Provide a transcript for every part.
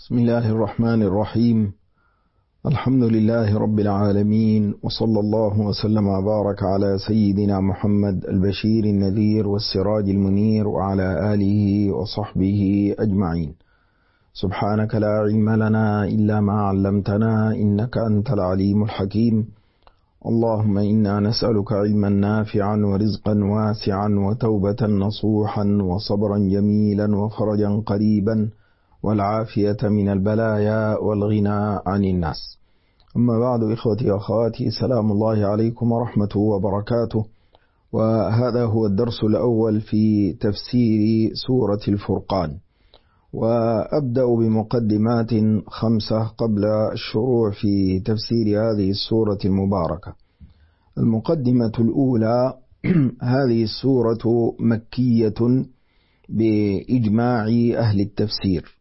بسم الله الرحمن الرحيم. الحمد لله رب العالمين، وصلى الله وسلم وبارك على سيدنا محمد البشير النذير والسراج المنير وعلى آله وصحبه أجمعين. سبحانك لا علم لنا إلا ما علمتنا إنك أنت العليم الحكيم. اللهم إنا نسألك علما نافعا ورزقا واسعا وتوبة نصوحا وصبرا جميلا وفرجا قريبا والعافية من البلايا والغنى عن الناس. أما بعد، إخوتي وأخواتي، سلام الله عليكم ورحمته وبركاته. وهذا هو الدرس الأول في تفسير سورة الفرقان، وأبدأ بمقدمات 5 قبل الشروع في تفسير هذه السورة المباركة. المقدمة الأولى: هذه السورة مكية بإجماع أهل التفسير،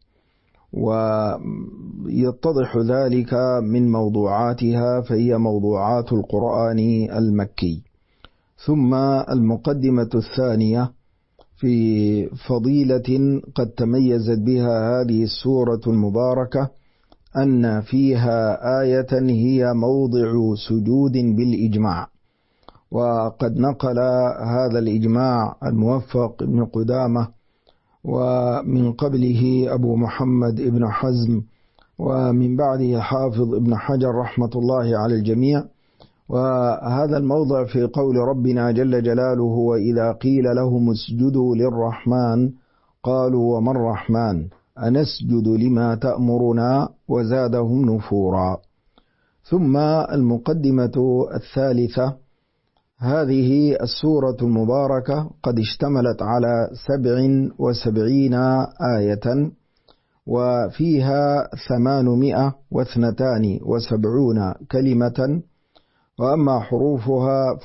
ويتضح ذلك من موضوعاتها، فهي موضوعات القرآن المكي. ثم المقدمة الثانية في فضيلة قد تميزت بها هذه السورة المباركة، أن فيها آية هي موضع سجود بالإجماع، وقد نقل هذا الإجماع الموفق ابن قدامة، ومن قبله أبو محمد ابن حزم، ومن بعده حافظ ابن حجر رحمة الله على الجميع. وهذا الموضع في قول ربنا جل جلاله: وإذا قيل لهم اسجدوا للرحمن قالوا وما الرحمن أنسجد لما تأمرنا وزادهم نفورا. ثم المقدمة الثالثة: هذه السورة المباركة قد اشتملت على 77 آية، وفيها 872 كلمة، وأما حروفها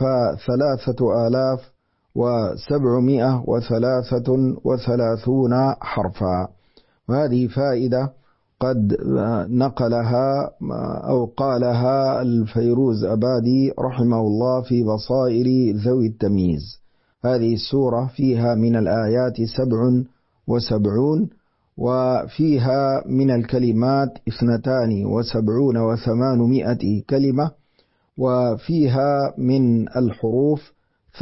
ف3733 حرفا. وهذه فائدة قد نقلها أو قالها الفيروز أبادي رحمه الله في بصائر ذوي التمييز. هذه السورة فيها من الآيات 77، وفيها من الكلمات 72 كلمة، وفيها من الحروف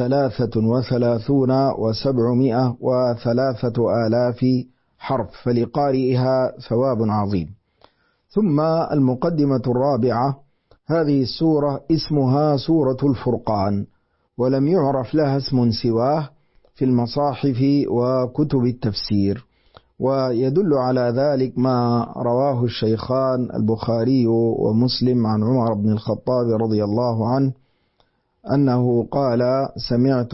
33,703 حرف، فلقارئها ثواب عظيم. ثم المقدمة الرابعة: هذه السورة اسمها سورة الفرقان، ولم يعرف لها اسم سواه في المصاحف وكتب التفسير، ويدل على ذلك ما رواه الشيخان البخاري ومسلم عن عمر بن الخطاب رضي الله عنه أنه قال: سمعت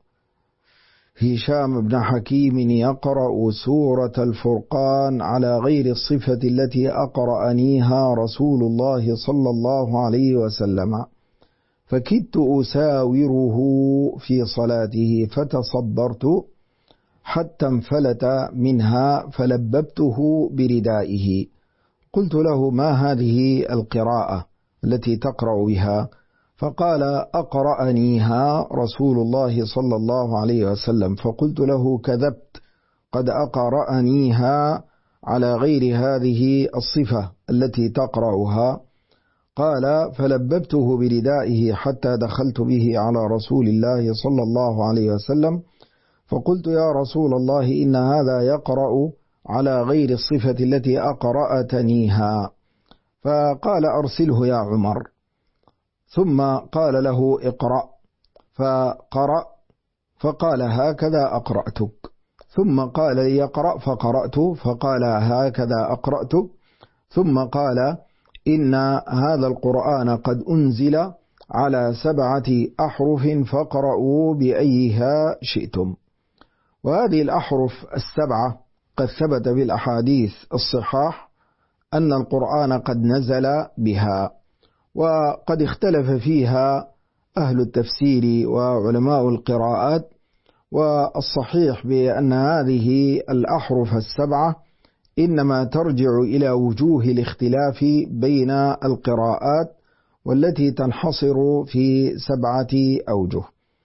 هشام بن حكيم يقرأ سورة الفرقان على غير الصفة التي أقرأنيها رسول الله صلى الله عليه وسلم، فكدت أساوره في صلاته فتصبرت حتى انفلت منها فلببته بردائه. قلت له: ما هذه القراءة التي تقرأ بها؟ فقال: أقرأنيها رسول الله صلى الله عليه وسلم. فقلت له: كذبت، قد أقرأنيها على غير هذه الصفة التي تقرأها. قال: فلببته بردائه حتى دخلت به على رسول الله صلى الله عليه وسلم، فقلت: يا رسول الله، إن هذا يقرأ على غير الصفة التي أقرأتنيها. فقال: أرسله يا عمر. ثم قال له: اقرأ، فقرأ، فقال: هكذا أقرأتك. ثم قال لي: يقرأ، فقرأت، فقال: هكذا أقرأتك. ثم قال: إن هذا القرآن قد أنزل على 7 أحرف فاقرأوا بأيها شئتم. وهذه الأحرف 7 قد ثبت بالأحاديث الصحاح أن القرآن قد نزل بها، وقد اختلف فيها أهل التفسير وعلماء القراءات، والصحيح بأن هذه الأحرف 7 إنما ترجع إلى وجوه الاختلاف بين القراءات، والتي تنحصر في 7 أوجه.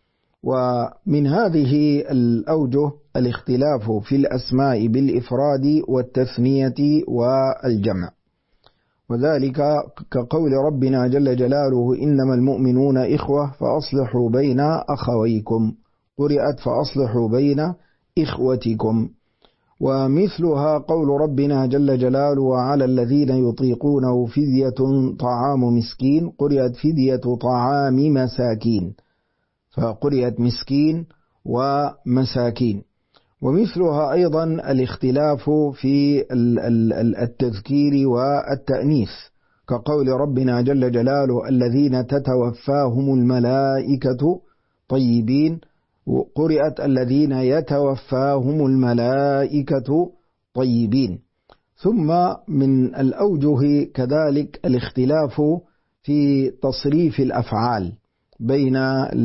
ومن هذه الأوجه الاختلاف في الأسماء بالإفراد والتثنية والجمع، وذلك كقول ربنا جل جلاله إنما المؤمنون إخوة فأصلحوا بين أخويكم، قرئت فأصلحوا بين إخوتكم. ومثلها قول ربنا جل جلاله وعلى الذين يطيقونه فدية طعام مسكين، قرئت فدية طعام مساكين، فقرئت مسكين ومساكين. ومثلها أيضا الاختلاف في التذكير والتأنيث كقول ربنا جل جلاله الذين تتوفاهم الملائكة طيبين، قرئت الذين يتوفاهم الملائكة طيبين. ثم من الأوجه كذلك الاختلاف في تصريف الأفعال بين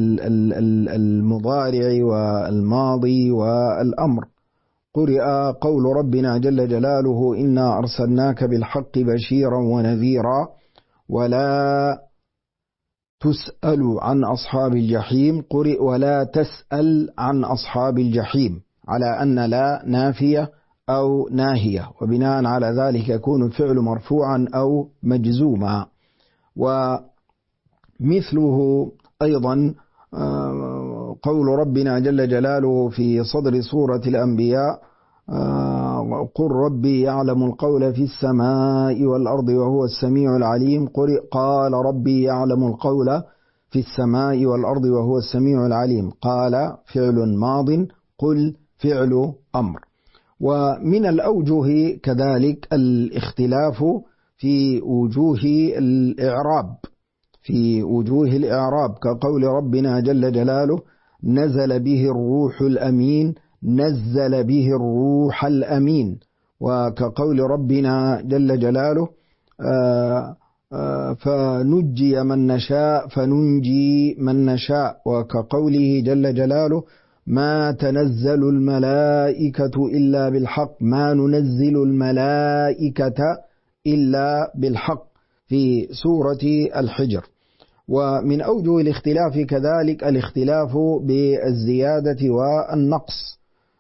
المضارع والماضي والأمر، قرئ قول ربنا جل جلاله إنا أرسلناك بالحق بشيرا ونذيرا ولا تسأل عن أصحاب الجحيم، قرئ ولا تسأل عن أصحاب الجحيم، على أن لا نافية أو ناهية، وبناء على ذلك يكون الفعل مرفوعا أو مجزوما. ومثله أيضا قول ربنا جل جلاله في صدر سورة الأنبياء قل ربي يعلم القول في السماء والأرض وهو السميع العليم، قال ربي يعلم القول في السماء والأرض وهو السميع العليم، قال فعل ماض، قل فعل أمر. ومن الأوجه كذلك الاختلاف في وجوه الإعراب كقول ربنا جل جلاله نزل به الروح الأمين، نزل به الروح الأمين. وكقول ربنا جل جلاله فنجي من نشاء فننجي من نشاء. وكقوله جل جلاله ما تنزل الملائكة إلا بالحق، ما ننزل الملائكة إلا بالحق في سورة الحجر. ومن أوجه الاختلاف كذلك الاختلاف بالزيادة والنقص،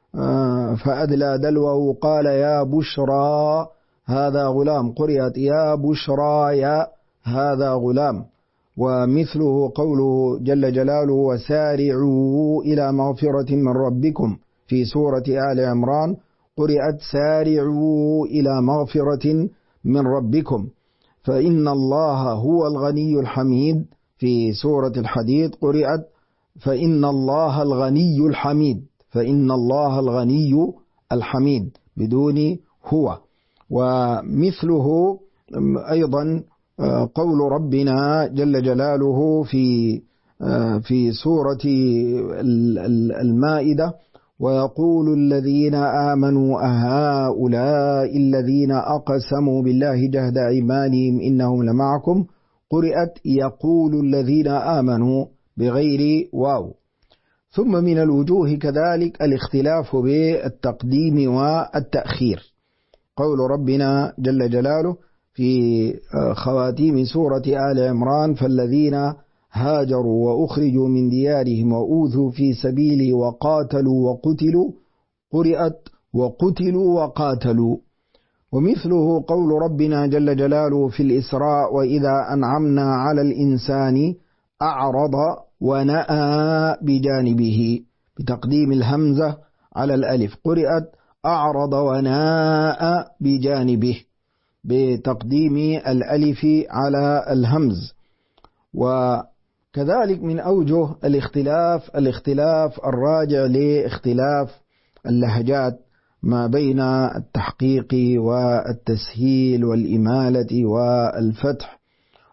فأدلى دلوه قال يا بشرى هذا غلام، قرئت يا بشرى يا هذا غلام. ومثله قوله جل جلاله وسارعوا إلى مغفرة من ربكم في سورة آل عمران، قرئت سارعوا إلى مغفرة من ربكم. فإن الله هو الغني الحميد في سورة الحديد، قرئت فإن الله الغني الحميد، فإن الله الغني الحميد بدون هو. ومثله أيضا قول ربنا جل جلاله في سورة المائدة ويقول الذين آمنوا أهؤلاء الذين أقسموا بالله جهد أيمانهم إنهم لمعكم، قرئت يقول الذين آمنوا بغير واو. ثم من الوجوه كذلك الاختلاف بالتقديم والتأخير، قول ربنا جل جلاله في خواتيم سورة آل عمران فالذين هاجروا وأخرجوا من ديارهم وأوذوا في سبيلي وقاتلوا وقتلوا، قرئت وقتلوا وقاتلوا. ومثله قول ربنا جل جلاله في الإسراء وإذا أنعمنا على الإنسان أعرض ونأى بجانبه بتقديم الهمزة على الألف، قرئت أعرض وناء بجانبه بتقديم الألف على الهمز. وكذلك من أوجه الاختلاف الراجع لاختلاف اللهجات ما بين التحقيق والتسهيل والإمالة والفتح.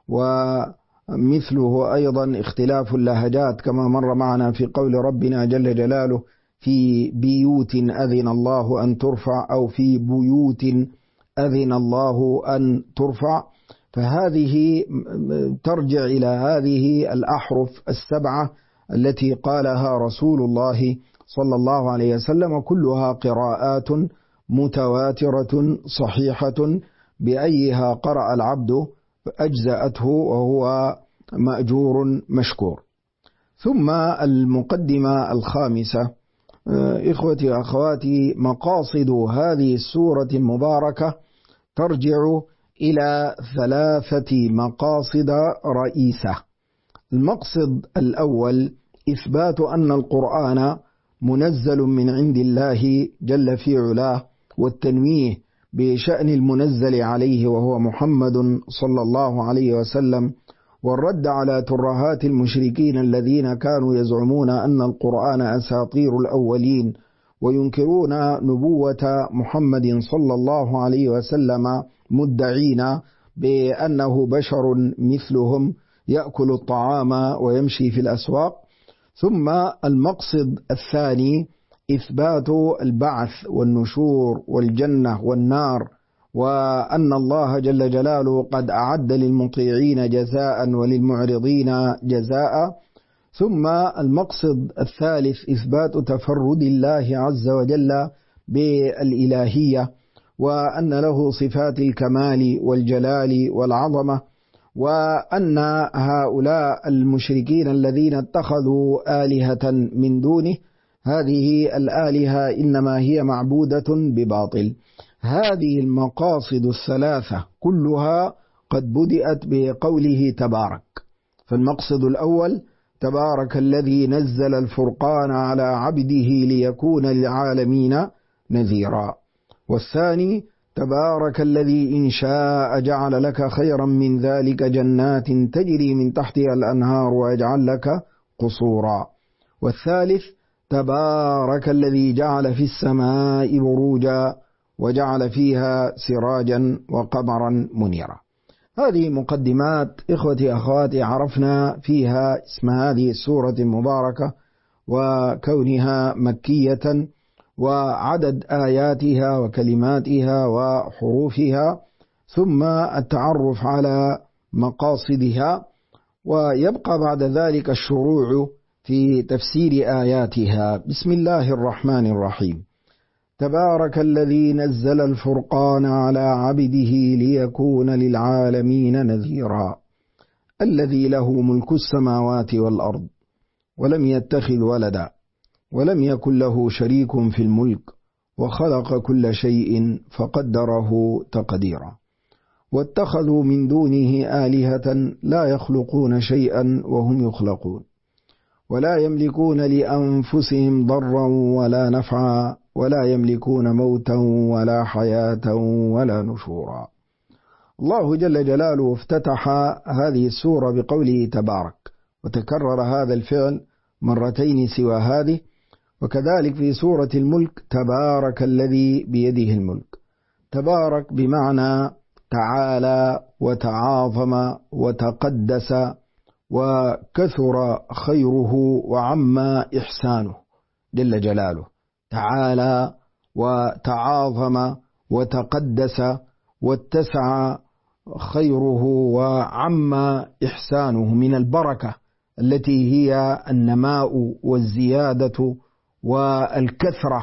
ومثله أيضا اختلاف اللهجات كما مر معنا في قول ربنا جل جلاله في بيوت أذن الله أن ترفع أو في بيوت أذن الله أن ترفع، فهذه ترجع إلى هذه الأحرف السبعة التي قالها رسول الله صلى الله عليه وسلم، كلها قراءات متواترة صحيحة بأيها قرأ العبد أجزأته وهو مأجور مشكور. ثم المقدمة الخامسة. إخوتي وأخواتي، مقاصد هذه السورة المباركة ترجع إلى 3 مقاصد رئيسة. المقصد الأول إثبات أن القرآن منزل من عند الله جل في علاه، والتنويه بشأن المنزل عليه وهو محمد صلى الله عليه وسلم، والرد على ترهات المشركين الذين كانوا يزعمون أن القرآن أساطير الأولين، وينكرون نبوة محمد صلى الله عليه وسلم، مدعين بأنه بشر مثلهم يأكل الطعام ويمشي في الأسواق. ثم المقصد الثاني إثبات البعث والنشور والجنة والنار، وأن الله جل جلاله قد أعد للمطيعين جزاء وللمعرضين جزاء. ثم المقصد الثالث إثبات تفرد الله عز وجل بالإلهية، وأن له صفات الكمال والجلال والعظمة، وأن هؤلاء المشركين الذين اتخذوا آلهة من دونه، هذه الآلهة إنما هي معبودة بباطل. هذه المقاصد 3 كلها قد بدأت بقوله تبارك. فالمقصد الأول تبارك الذي نزل الفرقان على عبده ليكون للعالمين نذيرا. والثاني تبارك الذي إن شاء جعل لك خيرا من ذلك جنات تجري من تحتها الأنهار ويجعل لك قصورا. والثالث تبارك الذي جعل في السماء بروجا وجعل فيها سراجا وقمرا منيرا. هذه مقدمات إخوتي أخواتي عرفنا فيها اسم هذه السورة المباركة وكونها مكية وعدد آياتها وكلماتها وحروفها، ثم التعرف على مقاصدها، ويبقى بعد ذلك الشروع في تفسير آياتها. بسم الله الرحمن الرحيم. تبارك الذي نزل الفرقان على عبده ليكون للعالمين نذيرا، الذي له ملك السماوات والأرض ولم يتخذ ولدا ولم يكن له شريك في الملك وخلق كل شيء فقدره تقديرا. واتخذوا من دونه آلهة لا يخلقون شيئا وهم يخلقون، ولا يملكون لأنفسهم ضرا ولا نفعا، ولا يملكون موتا ولا حياة ولا نشورا. الله جل جلاله افتتح هذه السورة بقوله تبارك، وتكرر هذا الفعل مرتين سوى هذه. وكذلك في سورة الملك تبارك الذي بيده الملك. تبارك بمعنى تعالى وتعاظم وتقدس وكثر خيره وعم إحسانه جل جلاله. تعالى وتعاظم وتقدس واتسع خيره وعم إحسانه من البركة التي هي النماء والزيادة والكثرة.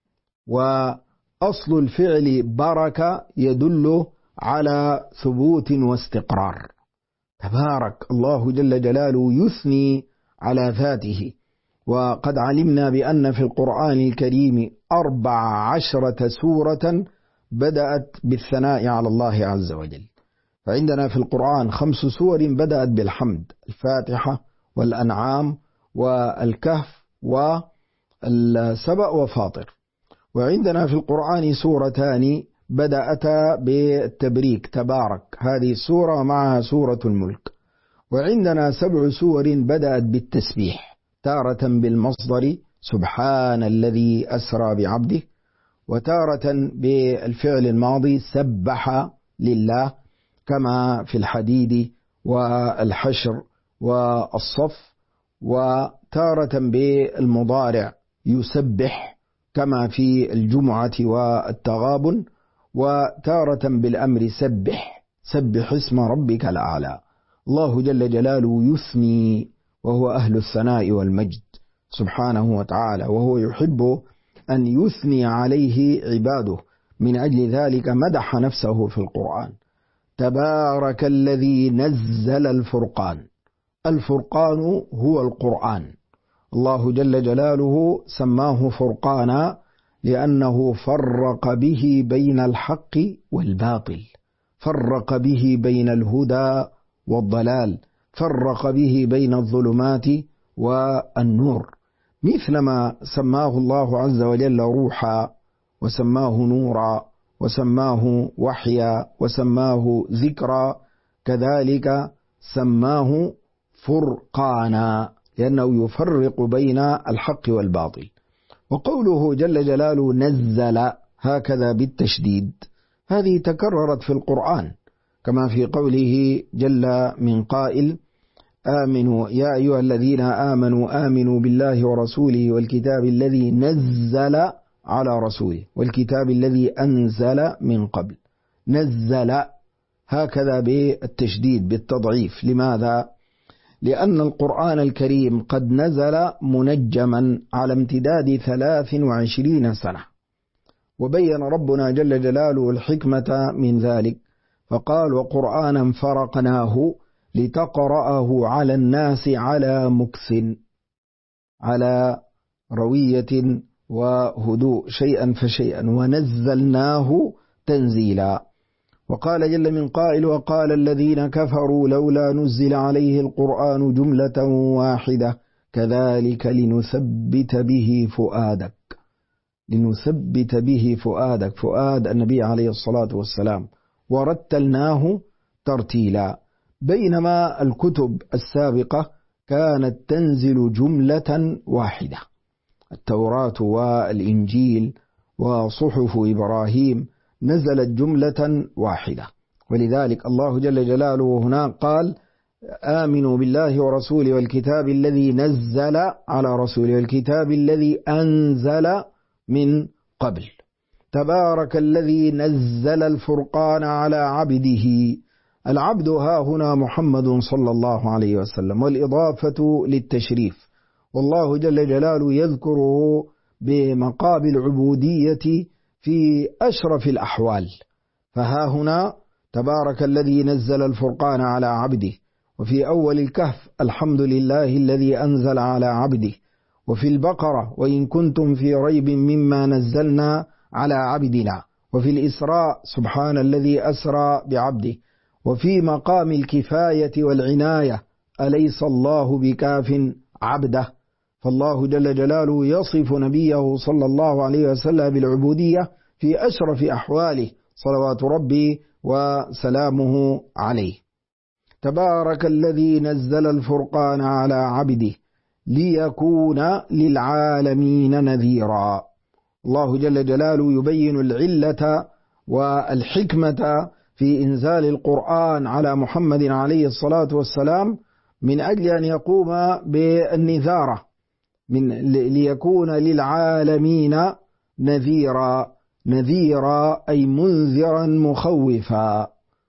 وأصل الفعل بركة يدل على ثبوت واستقرار. تبارك الله جل جلاله يثني على ذاته. وقد علمنا بأن في القرآن الكريم 14 سورة بدأت بالثناء على الله عز وجل. فعندنا في القرآن 5 سور بدأت بالحمد: الفاتحة والأنعام والكهف والسبأ وفاطر. وعندنا في القرآن سورتان بدأتا بالتبريك: تبارك هذه السورة معها سورة الملك. وعندنا 7 سور بدأت بالتسبيح، تارة بالمصدر سبحان الذي أسرى بعبده، وتارة بالفعل الماضي سبح لله كما في الحديد والحشر والصف، وتارة بالمضارع يسبح كما في الجمعة والتغابن، وتارة بالأمر سبح سبح اسم ربك الأعلى. الله جل جلاله يثني وهو أهل الثناء والمجد سبحانه وتعالى، وهو يحب أن يثني عليه عباده، من أجل ذلك مدح نفسه في القرآن: تبارك الذي نزل الفرقان. الفرقان هو القرآن. الله جل جلاله سماه فرقانا لأنه فرق به بين الحق والباطل، فرق به بين الهدى والضلال، فرق به بين الظلمات والنور، مثلما سماه الله عز وجل روحا، وسماه نورا، وسماه وحيا، وسماه ذكرا، كذلك سماه فرقانا لأنه يفرق بين الحق والباطل. وقوله جل جلاله نزل هكذا بالتشديد، هذه تكررت في القرآن كما في قوله جل من قائل آمنوا يا أيها الذين آمنوا آمنوا بالله ورسوله والكتاب الذي نزل على رسوله والكتاب الذي أنزل من قبل. نزل هكذا بالتشديد بالتضعيف. لماذا؟ لأن القرآن الكريم قد نزل منجما على امتداد 23 سنة، وبين ربنا جل جلاله الحكمة من ذلك فقال وقرآنا فرقناه لتقرأه على الناس على مكث، على روية وهدوء شيئا فشيئا، ونزلناه تنزيلا. وقال جل من قائل وقال الذين كفروا لولا نزل عليه القرآن جملة واحدة كذلك لنثبت به فؤادك. لنثبت به فؤادك، فؤاد النبي عليه الصلاة والسلام، ورتلناه ترتيلا. بينما الكتب السابقة كانت تنزل جملة واحدة، التوراة والإنجيل وصحف إبراهيم نزلت جملة واحدة. ولذلك الله جل جلاله هنا قال آمنوا بالله ورسوله والكتاب الذي نزل على رسوله والكتاب الذي أنزل من قبل. تبارك الذي نزل الفرقان على عبده. العبد ها هنا محمد صلى الله عليه وسلم، والإضافة للتشريف، والله جل جلاله يذكره بمقام العبودية في أشرف الأحوال. فها هنا تبارك الذي نزل الفرقان على عبده، وفي أول الكهف الحمد لله الذي أنزل على عبده، وفي البقرة وإن كنتم في ريب مما نزلنا على عبدنا، وفي الإسراء سبحان الذي أسرى بعبده، وفي مقام الكفاية والعناية أليس الله بكاف عبده. فالله جل جلاله يصف نبيه صلى الله عليه وسلم بالعبودية في أشرف أحواله صلوات ربي وسلامه عليه. تبارك الذي نزل الفرقان على عبده ليكون للعالمين نذيرا. الله جل جلاله يبين العلة والحكمة في إنزال القرآن على محمد عليه الصلاة والسلام من أجل أن يقوم بالنذارة، ليكون للعالمين نذيرا. نذيرا أي منذرا مخوفا،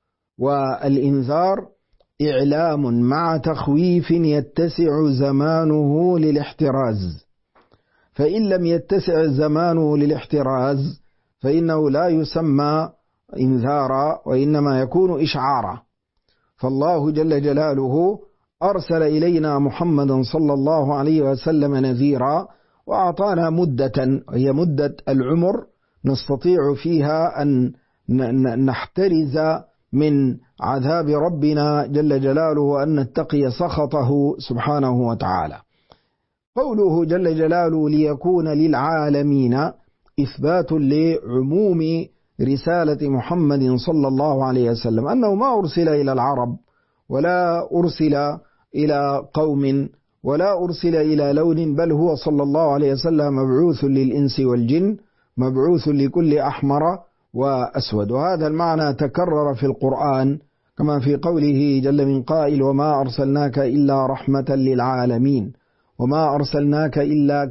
والإنذار إعلام مع تخويف يتسع زمانه للاحتراز، فإن لم يتسع زمانه للاحتراز فإنه لا يسمى إنذارا وإنما يكون إشعارا. فالله جل جلاله أرسل إلينا محمدا صلى الله عليه وسلم نذيرا، وأعطانا مدة هي مدة العمر نستطيع فيها أن نحترز من عذاب ربنا جل جلاله وأن نتقي سخطه سبحانه وتعالى. قوله جل جلاله ليكون للعالمين إثبات لعموم رسالة محمد صلى الله عليه وسلم، أنه ما أرسل إلى العرب ولا أرسل إلى قوم ولا أرسل إلى لون، بل هو صلى الله عليه وسلم مبعوث للإنس والجن، مبعوث لكل أحمر وأسود. وهذا المعنى تكرر في القرآن كما في قوله جل من قائل وما أرسلناك إلا رحمة للعالمين وما أرسلناك إلا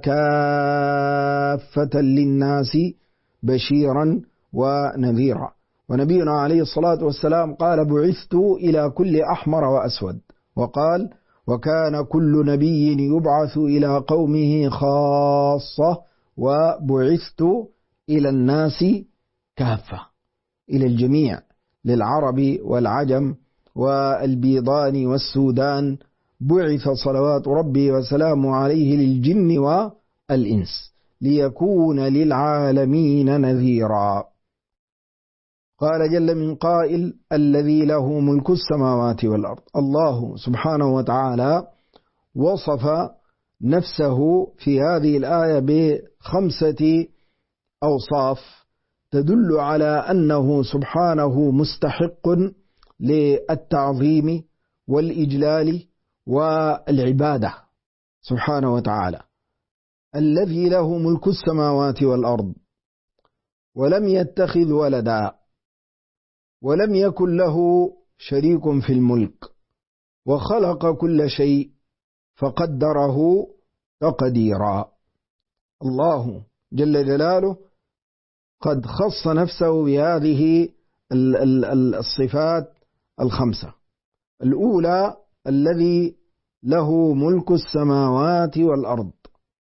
كافة للناس بشيرا ونذيرا. ونبينا عليه الصلاة والسلام قال بعثت إلى كل أحمر وأسود، وقال وكان كل نبي يبعث إلى قومه خاصة وبعثت إلى الناس كافة، إلى الجميع، للعرب والعجم والبيضان والسودان بعث صلوات ربي وسلامه عليه للجن والإنس ليكون للعالمين نذيرا. قال جل من قائل الذي له ملك السماوات والأرض. الله سبحانه وتعالى وصف نفسه في هذه الآية ب5 أوصاف تدل على أنه سبحانه مستحق للتعظيم والإجلال والعبادة سبحانه وتعالى. الذي له ملك السماوات والأرض ولم يتخذ ولدا ولم يكن له شريك في الملك وخلق كل شيء فقدره تقديرا. الله جل جلاله قد خص نفسه بهذه الصفات ال5. الأولى الذي له ملك السماوات والأرض،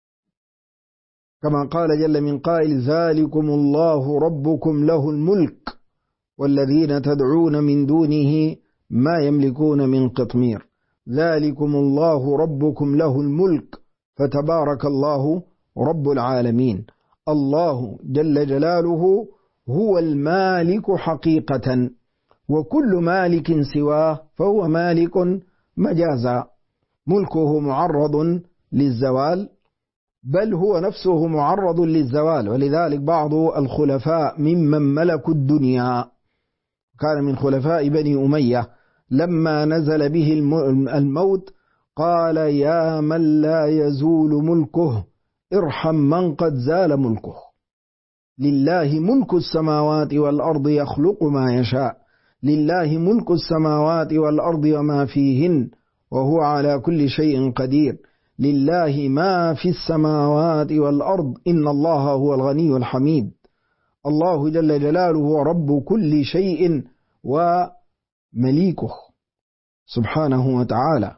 كما قال جل من قائل ذلكم الله ربكم له الملك والذين تدعون من دونه ما يملكون من قطمير. ذلكم الله ربكم له الملك فتبارك الله رب العالمين. الله جل جلاله هو المالك حقيقة، وكل مالك سواه فهو مالك مجازا. ملكه معرض للزوال، بل هو نفسه معرض للزوال. ولذلك بعض الخلفاء ممن ملكوا الدنيا كان من خلفاء بني أمية لما نزل به الموت قال يا من لا يزول ملكه ارحم من قد زال ملكه. لله ملك السماوات والأرض يخلق ما يشاء. لله ملك السماوات والأرض وما فيهن وهو على كل شيء قدير. لله ما في السماوات والأرض إن الله هو الغني الحميد. الله جل جلاله هو رب كل شيء ومليكه سبحانه وتعالى.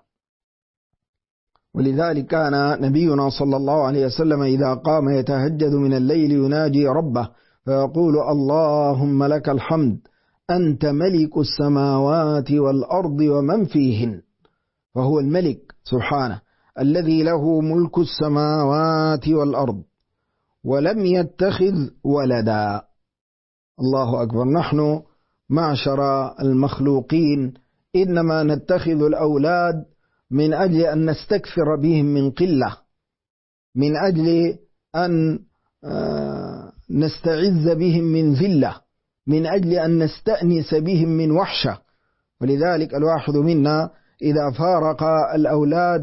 ولذلك كان نبينا صلى الله عليه وسلم إذا قام يتهجد من الليل يناجي ربه فيقول اللهم لك الحمد أنت ملك السماوات والأرض ومن فيهن. فهو الملك سبحانه الذي له ملك السماوات والأرض ولم يتخذ ولدا. الله أكبر. نحن معشر المخلوقين إنما نتخذ الأولاد من أجل أن نستكثر بهم من قلة، من أجل أن نستعز بهم من ذلة، من أجل أن نستأنس بهم من وحشة. ولذلك الواحد منا إذا فارق الأولاد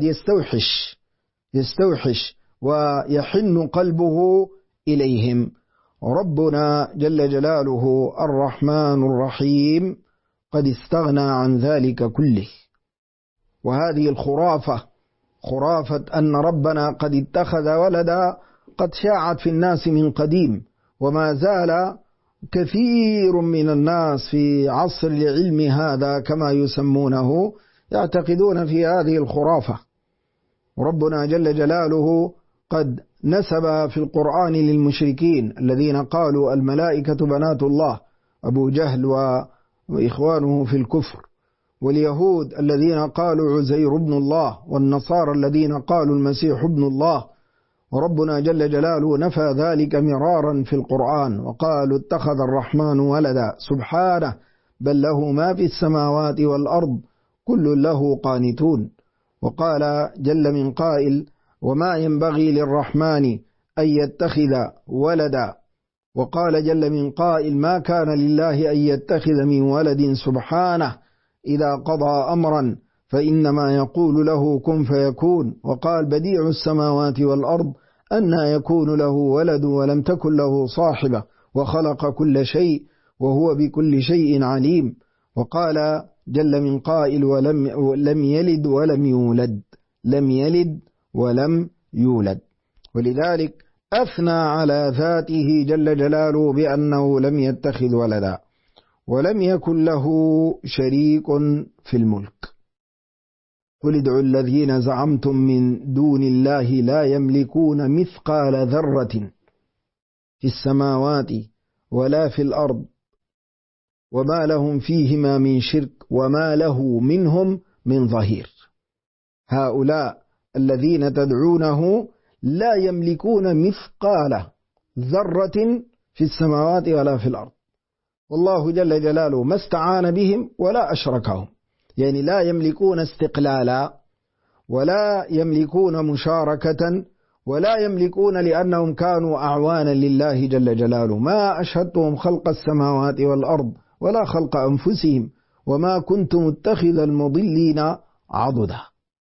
يستوحش ويحن قلبه إليهم. ربنا جل جلاله الرحمن الرحيم قد استغنى عن ذلك كله. وهذه الخرافة، خرافة أن ربنا قد اتخذ ولدا، قد شاعت في الناس من قديم، وما زال كثير من الناس في عصر العلم هذا كما يسمونه يعتقدون في هذه الخرافة. ربنا جل جلاله قد نسب في القرآن للمشركين الذين قالوا الملائكة بنات الله، أبو جهل وإخوانه في الكفر، واليهود الذين قالوا عزير ابن الله، والنصارى الذين قالوا المسيح ابن الله. وربنا جل جلاله نفى ذلك مرارا في القرآن وقالوا اتخذ الرحمن ولدا سبحانه بل له ما في السماوات والأرض كل له قانتون. وقال جل من قائل وما ينبغي للرحمن أن يتخذ ولدا. وقال جل من قائل ما كان لله أن يتخذ من ولد سبحانه إذا قضى أمرا فإنما يقول له كن فيكون. وقال بديع السماوات والأرض أنى يكون له ولد ولم تكن له صاحبة وخلق كل شيء وهو بكل شيء عليم. وقال جل من قائل ولم يلد ولم يولد، لم يلد ولم يولد. ولذلك أثنى على ذاته جل جلاله بأنه لم يتخذ ولدا ولم يكن له شريك في الملك. قل ادعوا الذين زعمتم من دون الله لا يملكون مثقال ذرة في السماوات ولا في الأرض وما لهم فيهما من شرك وما له منهم من ظهير. هؤلاء الذين تدعونه لا يملكون مثقال ذرة في السماوات ولا في الأرض، والله جل جلاله ما استعان بهم ولا أشركهم، يعني لا يملكون استقلالا ولا يملكون مشاركة ولا يملكون لأنهم كانوا أعوانا لله جل جلاله. ما أشهدتهم خلق السماوات والأرض ولا خلق أنفسهم وما كنت متخذ المضلين عضدا.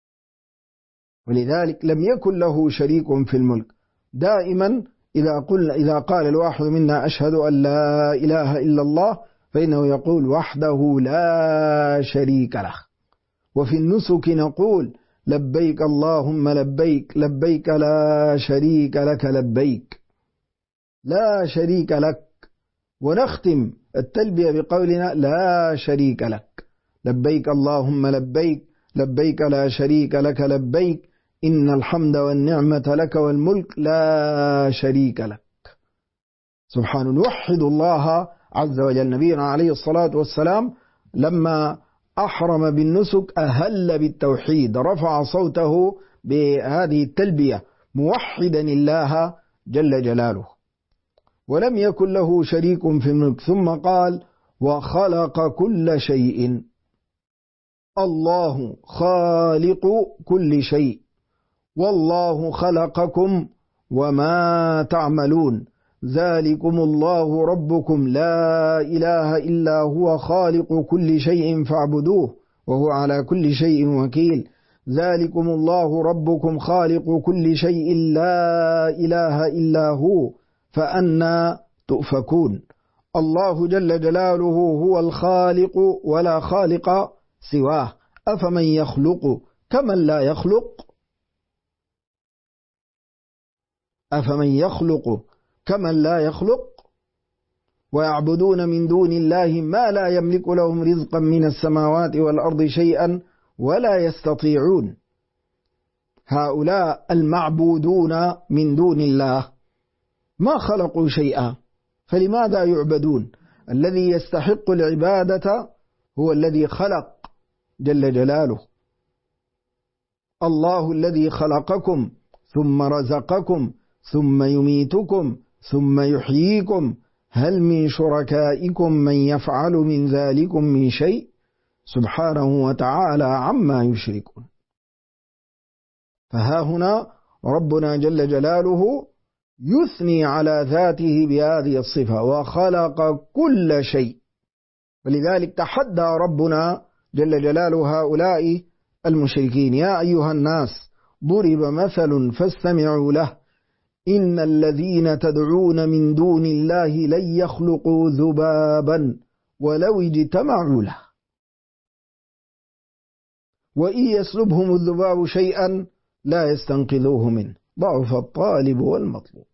ولذلك لم يكن له شريك في الملك. دائما إذا قال الواحد منا أشهد أن لا إله إلا الله فإنه يقول وحده لا شريك له. وفي النسك نقول لبيك اللهم لبيك لبيك لا شريك لك لبيك لا شريك لك. ونختم التلبية بقولنا لا شريك لك لبيك اللهم لبيك لبيك لا شريك لك لبيك إن الحمد والنعمة لك والملك لا شريك لك. سبحانه. نوحد الله عز وجل. نبينا عليه الصلاة والسلام لما أحرم بالنسك أهل بالتوحيد، رفع صوته بهذه التلبية موحدا الله جل جلاله، ولم يكن له شريك في الملك. ثم قال وخلق كل شيء. الله خالق كل شيء، والله خلقكم وما تعملون، ذلكم الله ربكم لا إله إلا هو خالق كل شيء فاعبدوه وهو على كل شيء وكيل، ذلكم الله ربكم خالق كل شيء لا إله إلا هو فأنى تؤفكون. الله جل جلاله هو الخالق ولا خالق سواه، أفمن يخلق كمن لا يخلق، أفمن يخلق كمن لا يخلق، ويعبدون من دون الله ما لا يملك لهم رزقا من السماوات والأرض شيئا ولا يستطيعون. هؤلاء المعبودون من دون الله ما خلقوا شيئا، فلماذا يعبدون؟ الذي يستحق العبادة هو الذي خلق جل جلاله. الله الذي خلقكم ثم رزقكم ثم يميتكم ثم يحييكم، هل من شركائكم من يفعل من ذلكم من شيء سبحانه وتعالى عما يشركون. فها هنا ربنا جل جلاله يثني على ذاته بهذه الصفة وخلق كل شيء. ولذلك تحدى ربنا جل جلاله هؤلاء المشركين: يا أيها الناس ضرب مثل فاستمعوا له إن الذين تدعون من دون الله لن يخلقوا ذبابا ولو اجتمعوا له وإن يسلبهم الذباب شيئا لا يستنقذوه منه ضعف الطالب والمطلوب.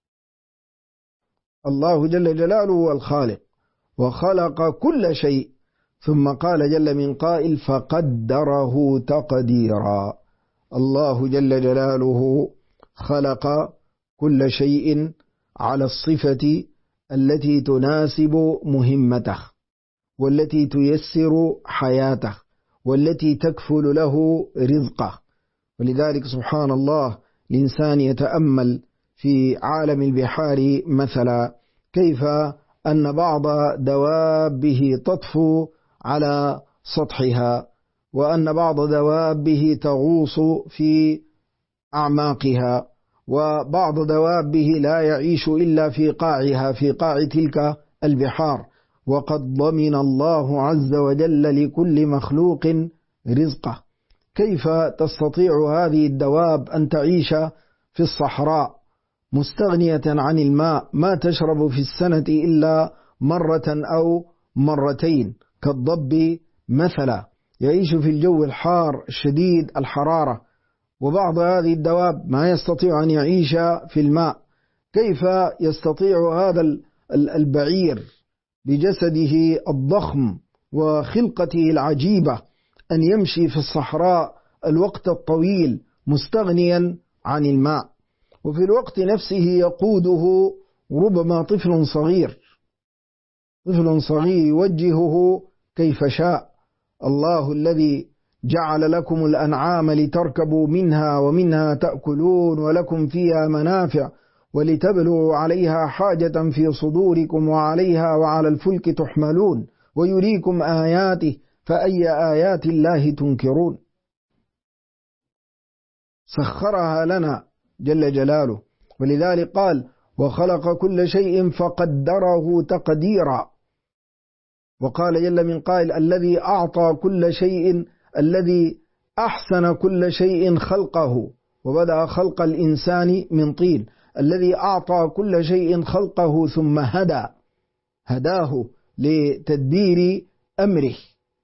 الله جل جلاله هو الخالق وخلق كل شيء، ثم قال جل من قائل فقدره تقديرا. الله جل جلاله خلق كل شيء على الصفة التي تناسب مهمته والتي تيسر حياته والتي تكفل له رزقه. ولذلك سبحان الله الإنسان يتأمل في عالم البحار مثلا كيف أن بعض دوابه تطفو على سطحها، وأن بعض دوابه تغوص في أعماقها، وبعض دوابه لا يعيش إلا في قاعها في قاع تلك البحار، وقد ضمن الله عز وجل لكل مخلوق رزقه. كيف تستطيع هذه الدواب أن تعيش في الصحراء مستغنية عن الماء، ما تشرب في السنة إلا مرة أو مرتين، كالضب مثلا يعيش في الجو الحار شديد الحرارة، وبعض هذه الدواب ما يستطيع أن يعيش في الماء. كيف يستطيع هذا البعير بجسده الضخم وخلقته العجيبة أن يمشي في الصحراء الوقت الطويل مستغنيا عن الماء، وفي الوقت نفسه يقوده ربما طفل صغير يوجهه كيف شاء. الله الذي جعل لكم الأنعام لتركبوا منها ومنها تأكلون ولكم فيها منافع ولتبلغوا عليها حاجة في صدوركم وعليها وعلى الفلك تحملون ويريكم آياته فأي آيات الله تنكرون. سخرها لنا جل جلاله، ولذلك قال وخلق كل شيء فقدره تقديرا. وقال جل من قائل الذي أعطى كل شيء، الذي أحسن كل شيء خلقه، وبدأ خلق الإنسان من طين، الذي أعطى كل شيء خلقه ثم هداه لتدبير أمره.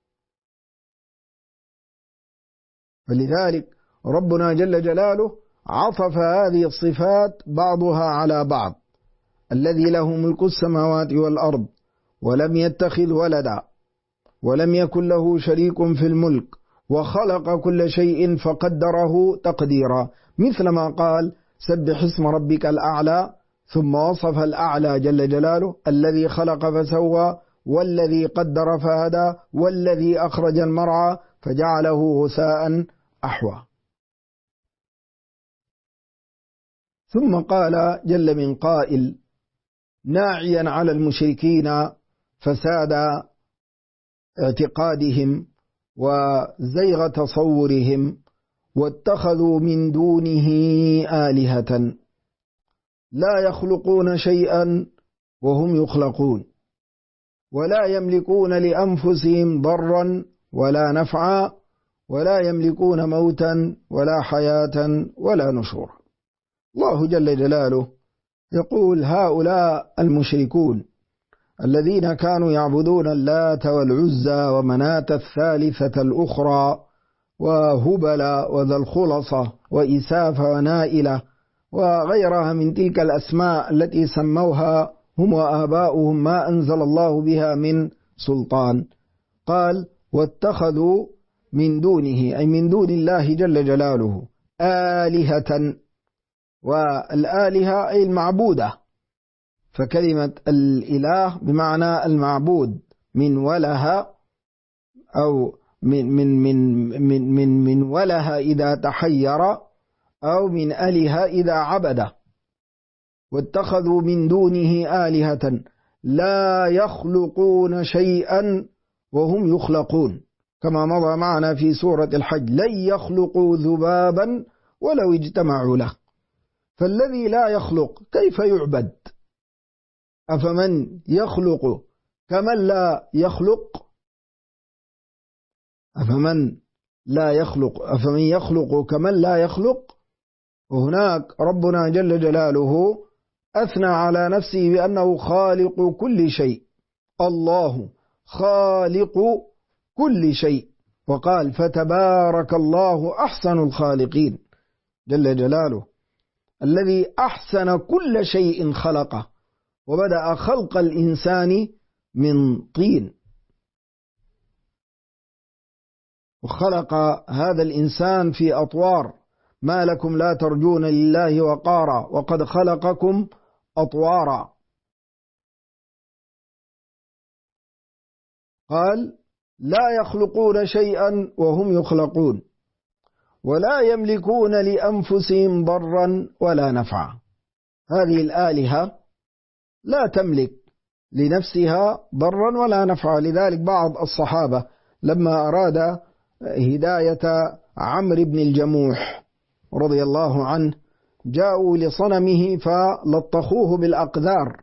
ولذلك ربنا جل جلاله عطف هذه الصفات بعضها على بعض: الذي له ملك السماوات والأرض ولم يتخذ ولدا ولم يكن له شريك في الملك وخلق كل شيء فقدره تقديرا، مثلما قال سبح اسم ربك الأعلى، ثم وصف الأعلى جل جلاله: الذي خلق فسوى والذي قدر فهدى والذي أخرج المرعى فجعله غثاء أحوى. ثم قال جل من قائل ناعيا على المشركين فساد اعتقادهم وزيغ تصورهم واتخذوا من دونه آلهة لا يخلقون شيئا وهم يخلقون ولا يملكون لأنفسهم ضرا ولا نفعا ولا يملكون موتا ولا حياة ولا نشورا. الله جل جلاله يقول هؤلاء المشركون الذين كانوا يعبدون اللات والعزى ومناة الثالثة الأخرى وهبل وذا الخلصة وإساف ونائلة وغيرها من تلك الأسماء التي سموها هم وآباؤهم ما أنزل الله بها من سلطان، قال واتخذوا من دونه أي من دون الله جل جلاله آلهة، والآلهة أي المعبودة، فكلمة الإله بمعنى المعبود، من وله أو من وله إذا تحير أو من أله إذا عبد. واتخذوا من دونه آلهة لا يخلقون شيئا وهم يخلقون، كما مضى معنا في سورة الحج: لن يخلقوا ذبابا ولو اجتمعوا له. فالذي لا يخلق كيف يعبد؟ أفمن يخلق كمن لا يخلق؟ أفمن يخلق كمن لا يخلق؟ وهناك ربنا جل جلاله أثنى على نفسه بأنه خالق كل شيء، الله خالق كل شيء، وقال فتبارك الله أحسن الخالقين جل جلاله، الذي أحسن كل شيء خلقه، وبدأ خلق الإنسان من طين، وخلق هذا الإنسان في أطوار: ما لكم لا ترجون لله وقارا وقد خلقكم أطوارا. قال لا يخلقون شيئا وهم يخلقون ولا يملكون لأنفسهم ضرا ولا نفعا. هذه الآلهة لا تملك لنفسها ضرا ولا نفعا. لذلك بعض الصحابة لما أراد هداية عمرو بن الجموح رضي الله عنه جاءوا لصنمه فلطخوه بالأقذار.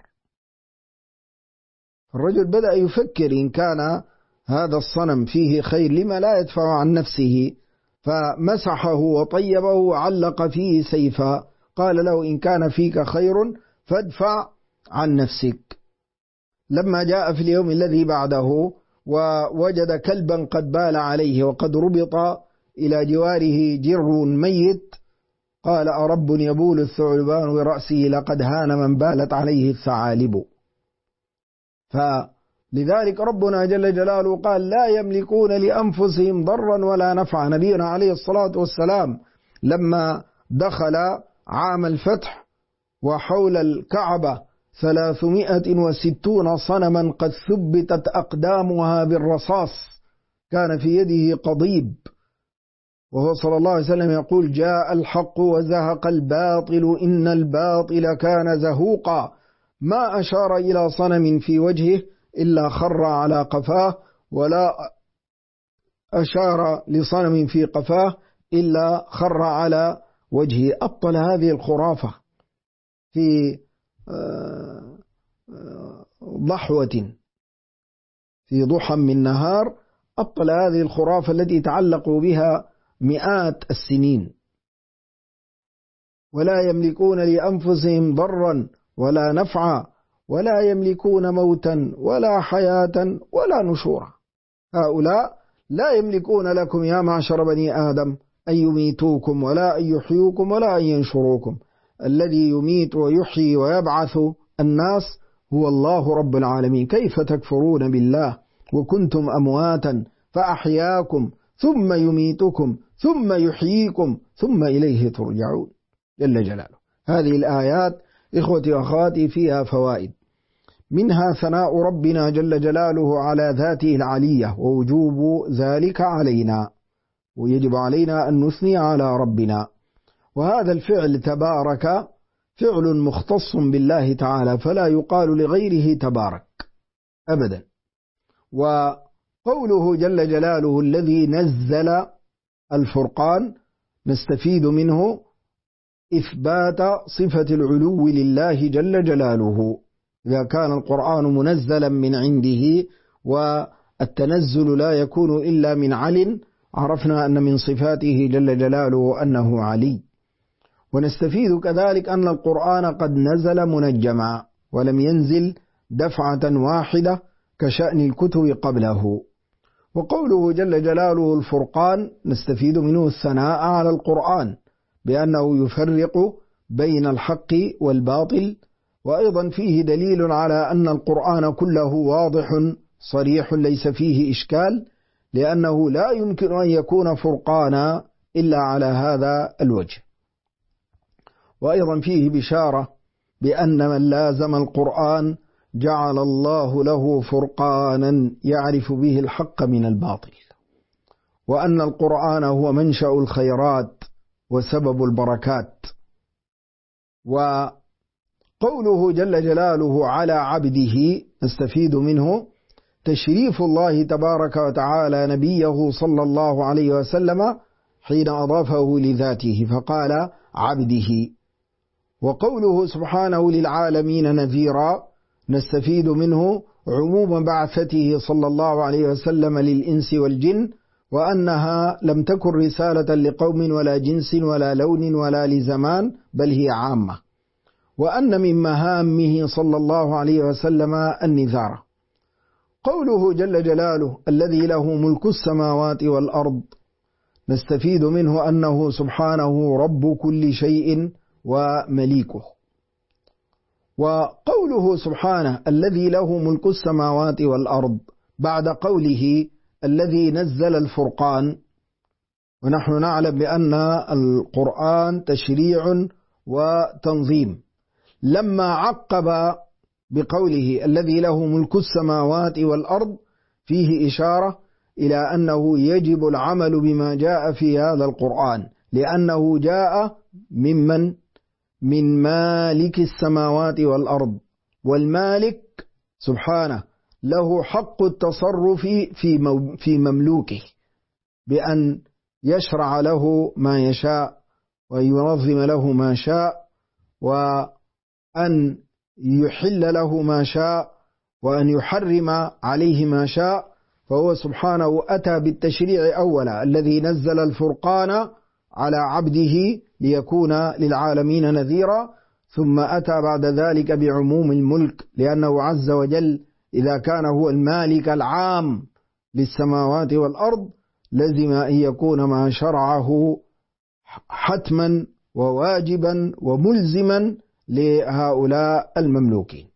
الرجل بدأ يفكر إن كان هذا الصنم فيه خير لما لا يدفع عن نفسه، فمسحه وطيبه وعلق فيه سيفا، قال له إن كان فيك خير فادفع عن نفسك. لما جاء في اليوم الذي بعده ووجد كلبا قد بال عليه وقد ربط إلى جواره جر ميت، قال أرب يبول الثعلبان برأسه لقد هان من بالت عليه الثعالب. فلذلك ربنا جل جلاله قال لا يملكون لأنفسهم ضرا ولا نفعا. نبينا عليه الصلاة والسلام لما دخل عام الفتح وحول الكعبة 360 صنما قد ثبتت أقدامها بالرصاص، كان في يده قضيب وهو صلى الله عليه وسلم يقول: جاء الحق وزهق الباطل إن الباطل كان زهوقا. ما أشار إلى صنم في وجهه إلا خر على قفاه، ولا أشار لصنم في قفاه إلا خر على وجهه. أبطل هذه الخرافة في ضحوة، في ضحى من نهار، أبطل هذه الخرافة التي تعلقوا بها مئات السنين، ولا يملكون لأنفسهم ضرا ولا نفعا ولا يملكون موتا ولا حياة ولا نشورا. هؤلاء لا يملكون لكم يا معشر بني آدم أن يميتوكم ولا أن يحيوكم ولا أن ينشروكم. الذي يميت ويحيي ويبعث الناس هو الله رب العالمين. كيف تكفرون بالله وكنتم أمواتا فأحياكم ثم يميتكم ثم يحييكم ثم إليه ترجعون جل جلاله. هذه الآيات إخوتي وأخواتي فيها فوائد، منها ثناء ربنا جل جلاله على ذاته العلية ووجوب ذلك علينا، ويجب علينا أن نثني على ربنا. وهذا الفعل تبارك فعل مختص بالله تعالى، فلا يقال لغيره تبارك أبدا. وقوله جل جلاله الذي نزل الفرقان نستفيد منه إثبات صفة العلو لله جل جلاله. إذا كان القرآن منزلا من عنده والتنزل لا يكون إلا من عل، عرفنا أن من صفاته جل جلاله أنه علي. ونستفيد كذلك أن القرآن قد نزل منجما ولم ينزل دفعة واحدة كشأن الكتب قبله. وقوله جل جلاله الفرقان نستفيد منه الثناء على القرآن بأنه يفرق بين الحق والباطل، وأيضا فيه دليل على أن القرآن كله واضح صريح ليس فيه إشكال، لأنه لا يمكن أن يكون فرقانا إلا على هذا الوجه. وأيضا فيه بشارة بأن من لازم القرآن جعل الله له فرقانا يعرف به الحق من الباطل، وأن القرآن هو منشأ الخيرات وسبب البركات. وقوله جل جلاله على عبده نستفيد منه تشريف الله تبارك وتعالى نبيه صلى الله عليه وسلم حين أضافه لذاته فقال عبده. وقوله سبحانه للعالمين نذيرا نستفيد منه عموم بعثته صلى الله عليه وسلم للإنس والجن، وأنها لم تكن رسالة لقوم ولا جنس ولا لون ولا لزمان، بل هي عامة. وأن من مهامه صلى الله عليه وسلم النذارة. قوله جل جلاله الذي له ملك السماوات والأرض نستفيد منه أنه سبحانه رب كل شيء ومليكه. وقوله سبحانه الذي له ملك السماوات والأرض بعد قوله الذي نزل الفرقان، ونحن نعلم بأن القرآن تشريع وتنظيم، لما عقب بقوله الذي له ملك السماوات والأرض فيه إشارة إلى أنه يجب العمل بما جاء في هذا القرآن، لأنه جاء من مالك السماوات والأرض، والمالك سبحانه له حق التصرف في مملوكه بأن يشرع له ما يشاء وينظم له ما شاء، وأن يحل له ما شاء وأن يحرم عليه ما شاء. فهو سبحانه أتى بالتشريع أولا الذي نزل الفرقان على عبده ليكون للعالمين نذيرا، ثم أتى بعد ذلك بعموم الملك، لأنه عز وجل إذا كان هو المالك العام للسماوات والأرض لزم أن يكون ما شرعه حتما وواجبا وملزما لهؤلاء المملوكين.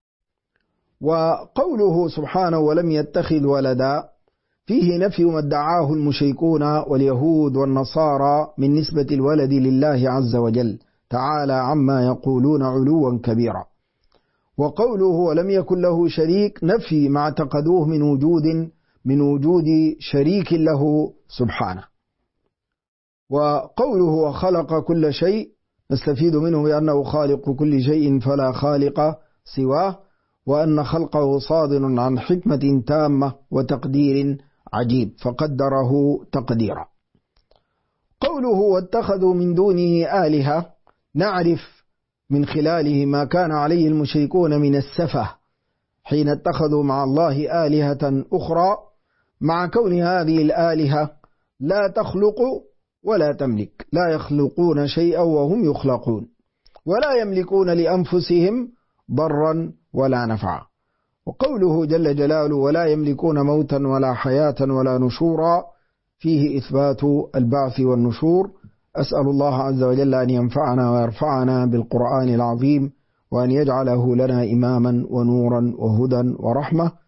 وقوله سبحانه ولم يتخذ ولدا فيه نفي ما ادعاه المشركون واليهود والنصارى من نسبة الولد لله عز وجل تعالى عما يقولون علوا كبيرا. وقوله ولم يكن له شريك نفي ما اعتقدوه من وجود شريك له سبحانه. وقوله وخلق كل شيء نستفيد منه بأنه خالق كل شيء فلا خالق سواه، وأن خلقه صادر عن حكمة تامة وتقدير عجيب فقدره تقديرا. قوله واتخذوا من دونه آلهة نعرف من خلاله ما كان عليه المشركون من السفه حين اتخذوا مع الله آلهة أخرى، مع كون هذه الآلهة لا تخلق ولا تملك، لا يخلقون شيئا وهم يخلقون، ولا يملكون لأنفسهم ضرا ولا نفعا. وقوله جل جلاله ولا يملكون موتا ولا حياة ولا نشورا فيه إثبات البعث والنشور. أسأل الله عز وجل أن ينفعنا ويرفعنا بالقرآن العظيم، وأن يجعله لنا إماما ونورا وهدى ورحمة.